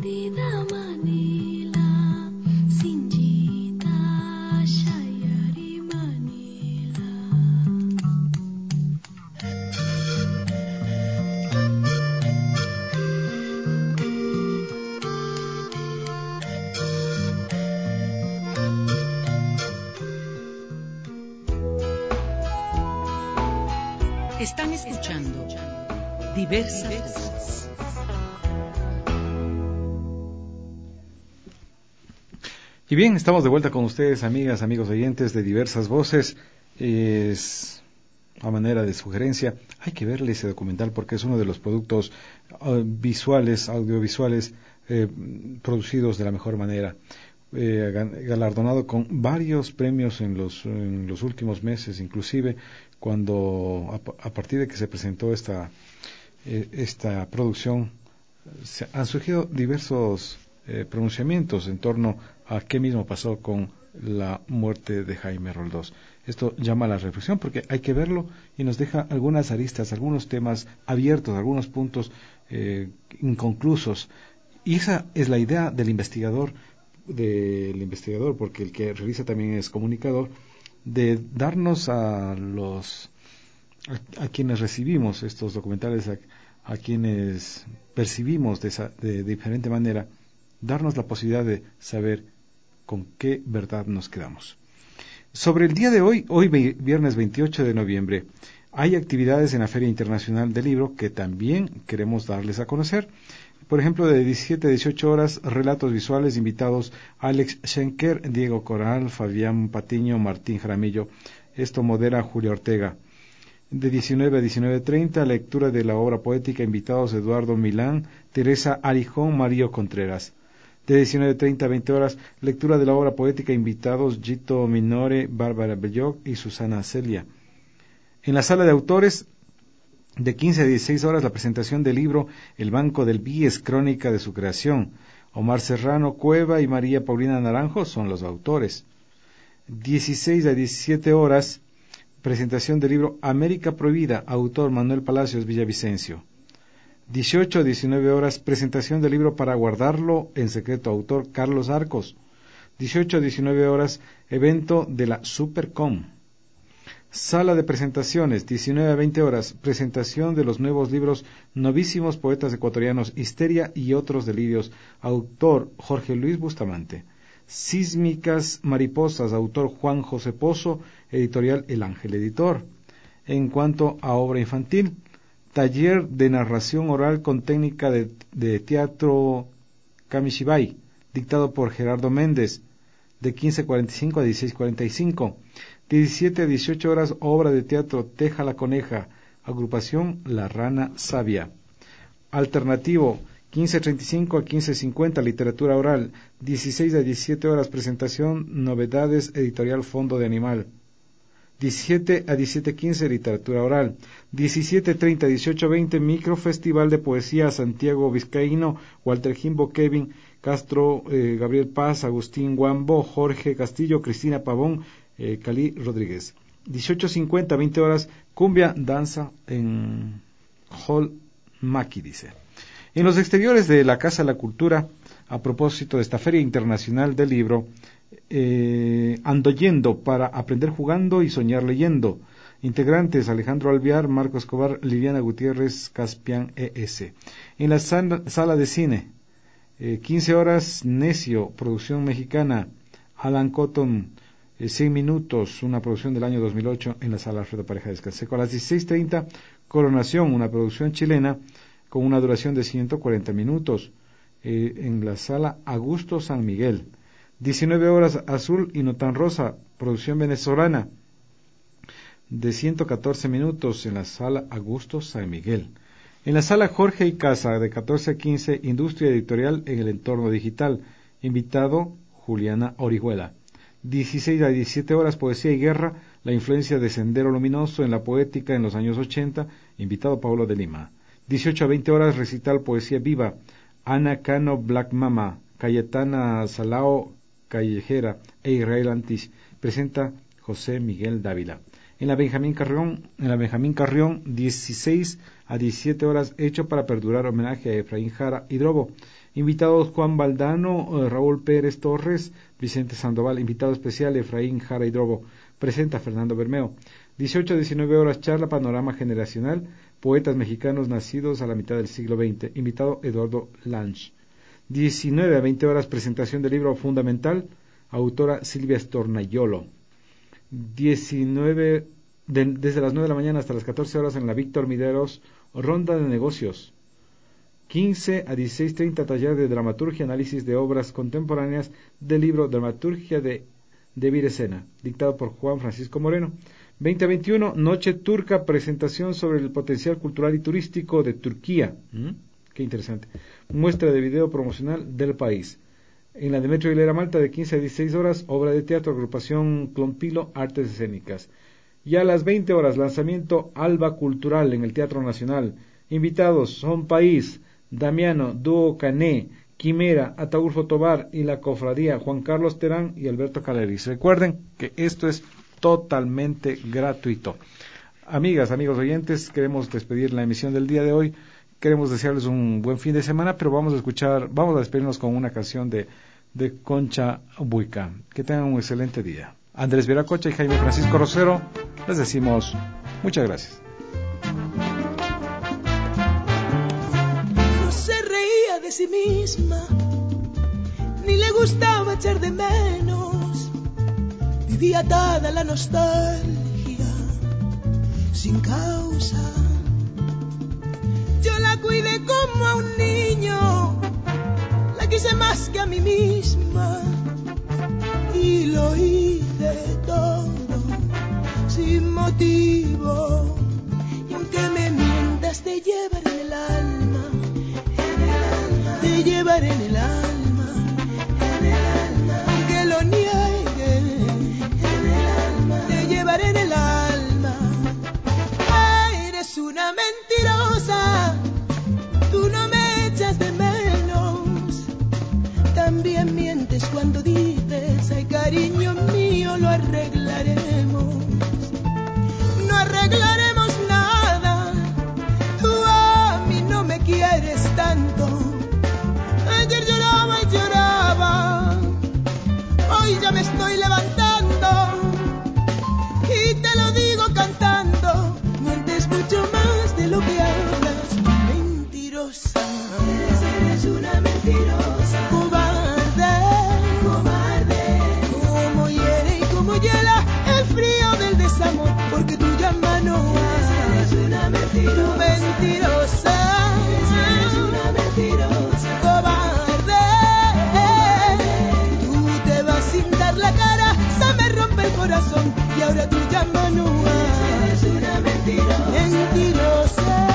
Están escuchando Diversas Voces. Y bien, estamos de vuelta con ustedes, amigas, amigos oyentes de Diversas Voces. Es a manera de sugerencia, hay que verle ese documental porque es uno de los productos audiovisuales producidos de la mejor manera. Galardonado con varios premios en los últimos meses, inclusive cuando a partir de que se presentó esta producción han surgido diversos pronunciamientos en torno a qué mismo pasó con la muerte de Jaime Roldós. Esto llama a la reflexión porque hay que verlo y nos deja algunas aristas, algunos temas abiertos, algunos puntos inconclusos, y esa es la idea del investigador, porque el que realiza también es comunicador, de darnos a quienes recibimos estos documentales, a quienes percibimos de diferente manera, darnos la posibilidad de saber con qué verdad nos quedamos. Sobre el día de hoy viernes 28 de noviembre, hay actividades en la Feria Internacional del Libro que también queremos darles a conocer. Por ejemplo, de 17 a 18 horas, relatos visuales, invitados Alex Schenker, Diego Coral, Fabián Patiño, Martín Jaramillo. Esto modera Julia Ortega. De 19 a 19:30, lectura de la obra poética, invitados Eduardo Milán, Teresa Arijón, Mario Contreras. De 19:30 a 20 horas, lectura de la obra poética, invitados Gito Minore, Bárbara Belloc y Susana Celia. En la sala de autores, de 15 a 16 horas, la presentación del libro El Banco del Bies, crónica de su creación. Omar Serrano Cueva y María Paulina Naranjo son los autores. 16 a 17 horas, presentación del libro América Prohibida, autor Manuel Palacios Villavicencio. 18 a 19 horas, presentación del libro Para guardarlo en secreto, autor Carlos Arcos. 18 a 19 horas, evento de la Supercom. Sala de presentaciones, 19 a 20 horas, presentación de los nuevos libros Novísimos Poetas Ecuatorianos, Histeria y otros delirios, autor Jorge Luis Bustamante. Sísmicas Mariposas, autor Juan José Pozo, editorial El Ángel Editor. En cuanto a obra infantil, taller de narración oral con técnica de teatro Kamishibai, dictado por Gerardo Méndez, de 15:45 a 16:45. 17 a 18 horas, obra de teatro Teja la Coneja, agrupación La Rana Sabia. Alternativo, 15:35 a 15:50, literatura oral. 16 a 17 horas, presentación Novedades, editorial Fondo de Animal. 17 a 17:15, literatura oral. 17:30 a 18:20, microfestival de poesía Santiago Vizcaíno, Walter Jimbo, Kevin Castro, Gabriel Paz, Agustín Guambo, Jorge Castillo, Cristina Pavón, Cali Rodríguez. 18:50, 20 horas, cumbia, danza en Hall Maki, dice. En los exteriores de la Casa de la Cultura, a propósito de esta Feria Internacional del Libro, Ando Yendo, para aprender jugando y soñar leyendo. Integrantes: Alejandro Alvear, Marco Escobar, Liliana Gutiérrez, Caspian ES. En la sala de cine, 15 horas, Necio, producción mexicana. Alan Cotton, 100 minutos, una producción del año 2008 en la sala Alfredo Pareja de Escanseco. A las 16:30, Coronación, una producción chilena con una duración de 140 minutos en la sala Augusto San Miguel. 19 horas, Azul y no tan rosa, producción venezolana de 114 minutos en la sala Augusto San Miguel. En la sala Jorge y Casa, de 14 a 15, Industria Editorial en el entorno digital. Invitado, Juliana Orihuela. 16 a 17 horas, Poesía y Guerra, la influencia de Sendero Luminoso en la poética en los años 80. Invitado, Paulo de Lima. 18 a 20 horas, Recital Poesía Viva. Ana Cano, Black Mama. Cayetana Salao, Callejera e Israel Antich. Presenta José Miguel Dávila. En la Benjamín Carrión, 16 a 17 horas, Hecho para Perdurar, homenaje a Efraín Jara Hidrobo. Invitados: Juan Valdano, Raúl Pérez Torres, Vicente Sandoval. Invitado especial: Efraín Jara Hidrobo. Presenta Fernando Bermeo. 18 a 19 horas, charla Panorama Generacional, poetas mexicanos nacidos a la mitad del siglo XX. Invitado: Eduardo Lange. 19 a 20 horas, presentación del libro Fundamental, autora Silvia Stornayolo. 19, desde las 9 de la mañana hasta las 14 horas en la Víctor Mideros, ronda de negocios. 15 a 16:30, taller de dramaturgia, análisis de obras contemporáneas del libro Dramaturgia de Viresena, dictado por Juan Francisco Moreno. 20 a 21, Noche Turca, presentación sobre el potencial cultural y turístico de Turquía. Qué interesante. Muestra de video promocional del país. En la Demetrio Aguilera Malta, de 15 a 16 horas, obra de teatro, agrupación Clompilo, artes escénicas. Y a las 20 horas, lanzamiento Alba Cultural en el Teatro Nacional. Invitados: Son País, Damiano, Dúo Cané, Quimera, Ataulfo Tobar y la Cofradía, Juan Carlos Terán y Alberto Caleris. Recuerden que esto es totalmente gratuito. Amigas, amigos oyentes, queremos despedir la emisión del día de hoy. Queremos desearles un buen fin de semana, pero vamos a despedirnos con una canción de Concha Buica. Que tengan un excelente día. Andrés Veracocha y Jaime Francisco Rosero, les decimos muchas gracias. No se reía de sí misma, ni le gustaba echar de menos. Vivía atada a la nostalgia, sin causa. Yo la cuidé como a un niño, la quise más que a mí misma, y lo hice todo sin motivo. Y aunque me mientas, te llevaré en el alma, te llevaré en el alma, aunque lo niegue, te llevaré en el alma. Eres una mentirosa, tú no me echas de menos. También mientes cuando dices: ay, cariño mío, lo arreglaremos. No arreglaremos nada, tú a mí no me quieres tanto. Ayer lloraba y lloraba, hoy ya me estoy levantando, y te lo digo cantando: mientes mucho más de lo que hablas, mentirosa. Eres una mentirosa, cobarde, como hiere y como hiela. llaman Noa. Es una mentirosa. Mentirosa.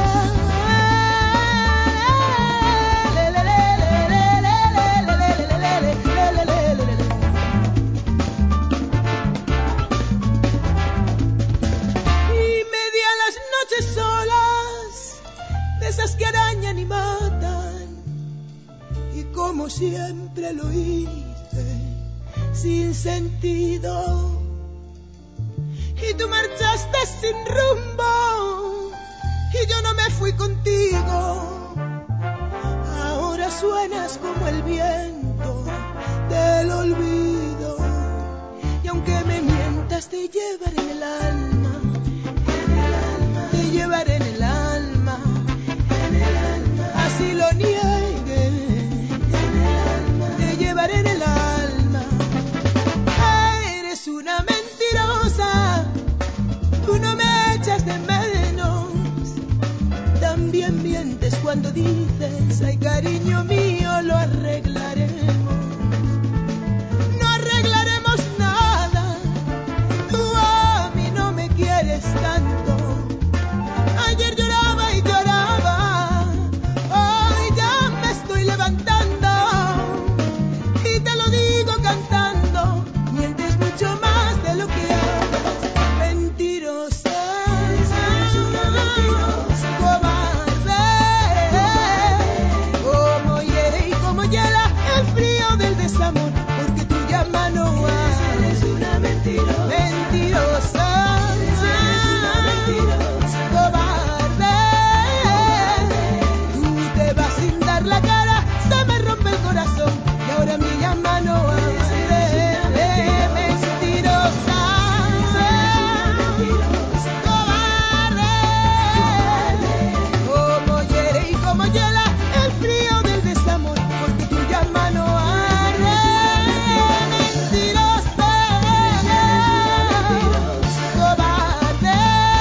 Solas, de esas que arañan y matan, y como siempre lo hice, sin sentido, y tú marchaste sin rumbo, y yo no me fui contigo. Ahora suenas como el viento del olvido, y aunque me mientas te llevaré en el alma. Te llevaré en el alma, así lo niegue, te llevaré en el alma. Eres una mentirosa, tú no me echas de menos. También mientes cuando dices, ay cariño mío, lo arreglaremos. No arreglaremos nada, tú a mí no me quieres tanto. Ayer lloraba y lloraba, hoy ya me estoy levantando, y te lo digo cantando, mientes mucho más de lo que haces, mentirosa, cobarde, como hiere y como hiela el frío del desamor, porque tú llamas no eres una mentirosa, mentirosa. Y ahora mi llama no arde, mentirosa, cobarde, como hiere y como hiela el frío del desamor, porque tu llama no arde, mentirosa, cobarde,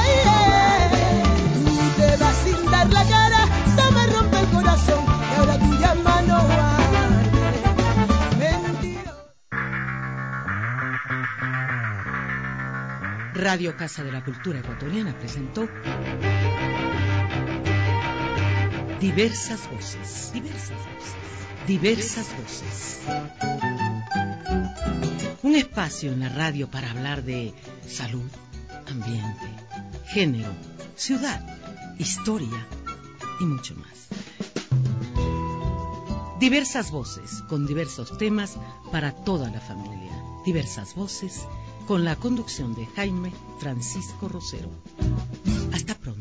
tú te vas sin dar la cara, se me rompe el corazón, y ahora tu llama no arde. Radio Casa de la Cultura Ecuatoriana presentó Diversas Voces. Diversas Voces. Un espacio en la radio para hablar de salud, ambiente, género, ciudad, historia y mucho más. Diversas Voces, con diversos temas para toda la familia. Diversas Voces, con la conducción de Jaime Francisco Rosero. Hasta pronto.